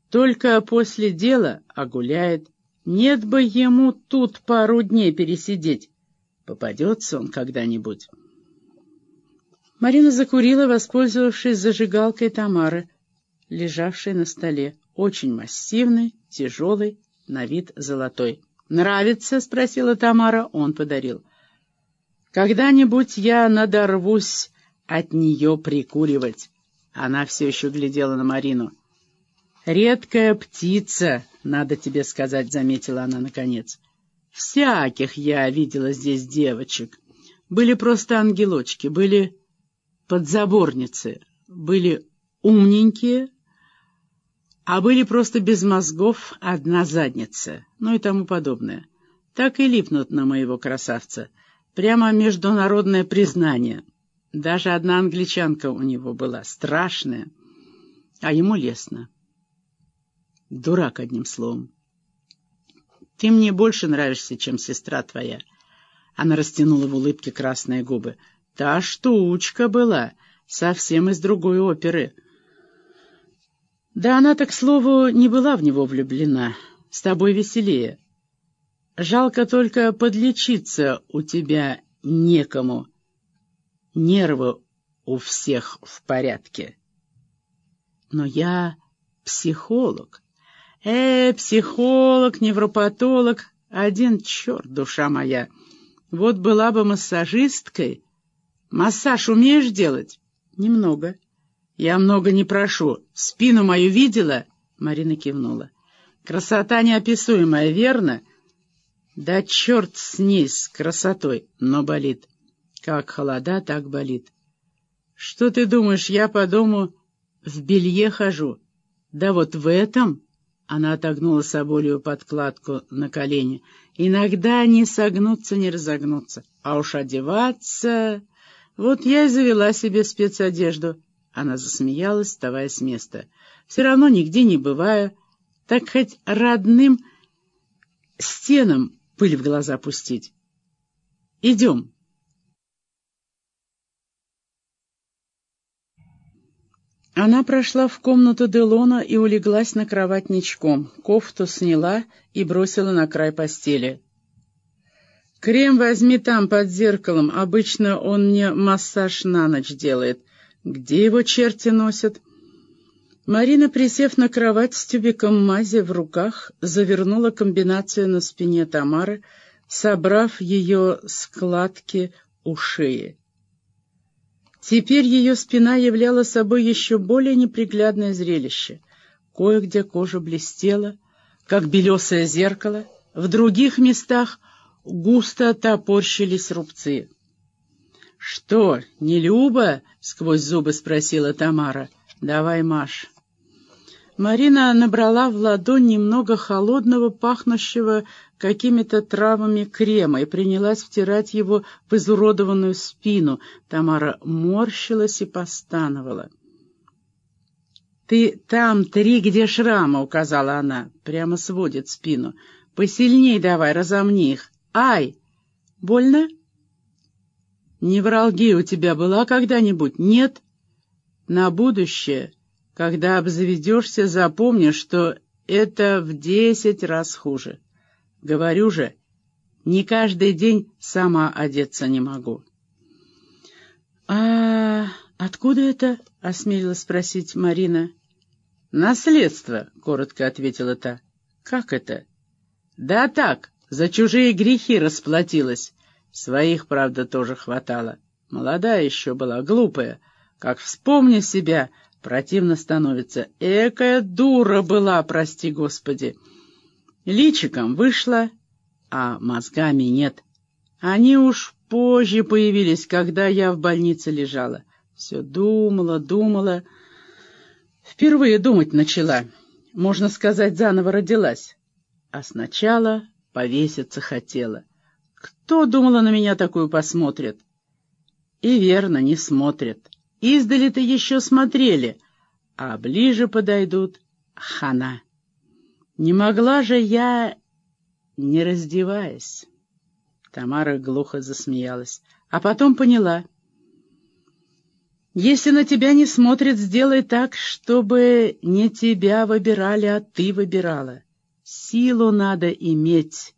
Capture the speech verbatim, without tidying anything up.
Только после дела, а гуляет. Нет бы ему тут пару дней пересидеть. Попадется он когда-нибудь. Марина закурила, воспользовавшись зажигалкой Тамары, лежавшей на столе. Очень массивный, тяжелый, на вид золотой. «Нравится?» — спросила Тамара. Он подарил. «Когда-нибудь я надорвусь от нее прикуривать». Она все еще глядела на Марину. «Редкая птица, надо тебе сказать», — заметила она наконец. «Всяких я видела здесь девочек. Были просто ангелочки, были подзаборницы, были умненькие, а были просто без мозгов одна задница, ну и тому подобное. Так и липнут на моего красавца. Прямо международное признание. Даже одна англичанка у него была, страшная, а ему лестно. Дурак, одним словом. Ты мне больше нравишься, чем сестра твоя». Она растянула в улыбке красные губы. «Та штучка была, совсем из другой оперы». «Да она-то, к слову, не была в него влюблена. С тобой веселее. Жалко только подлечиться у тебя некому. Нервы у всех в порядке». «Но я психолог». «Э, психолог, невропатолог, один черт, душа моя. Вот была бы массажисткой. Массаж умеешь делать?» «Немного». «Я много не прошу. Спину мою видела?» Марина кивнула. «Красота неописуемая, верно?» «Да черт с ней, с красотой, но болит. Как холода, так болит. Что ты думаешь, я по дому в белье хожу? Да вот в этом...» Она отогнула соболью подкладку на колени. «Иногда не согнуться, не разогнуться. А уж одеваться... Вот я и завела себе спецодежду». Она засмеялась, вставая с места. «Все равно нигде не бываю. Так хоть родным стенам пыль в глаза пустить. Идем». Она прошла в комнату Делона и улеглась на кровать ничком. Кофту сняла и бросила на край постели. «Крем возьми там, под зеркалом. Обычно он мне массаж на ночь делает. Где его черти носят?» Марина, присев на кровать с тюбиком мази в руках, завернула комбинацию на спине Тамары, собрав ее складки у шеи. Теперь ее спина являла собой еще более неприглядное зрелище. Кое-где кожа блестела, как белесое зеркало, в других местах густо топорщились рубцы. «Что, не Люба?» — сквозь зубы спросила Тамара. «Давай, Маш». Марина набрала в ладонь немного холодного, пахнущего какими-то травами крема и принялась втирать его в изуродованную спину. Тамара морщилась и постановала. «Ты там три, где шрама», — указала она, прямо сводит спину. «Посильней давай, разомни их. Ай! Больно?» «Невралгия у тебя была когда-нибудь? Нет? На будущее, когда обзаведешься, запомни, что это в десять раз хуже. Говорю же, не каждый день сама одеться не могу». «А откуда это?» — осмелилась спросить Марина. «Наследство», — коротко ответила та. «Как это?» «Да так, за чужие грехи расплатилась. Своих, правда, тоже хватало. Молодая еще была, глупая. Как вспомню себя, противно становится. Экая дура была, прости господи. Личиком вышла, а мозгами нет. Они уж позже появились, когда я в больнице лежала. Все думала, думала. Впервые думать начала. Можно сказать, заново родилась. А сначала повеситься хотела. Кто, думала, на меня такую посмотрит? И верно, не смотрят. Издали-то еще смотрели, а ближе подойдут — хана. Не могла же я, не раздеваясь. Тамара глухо засмеялась, а потом поняла. Если на тебя не смотрят, сделай так, чтобы не тебя выбирали, а ты выбирала. Силу надо иметь,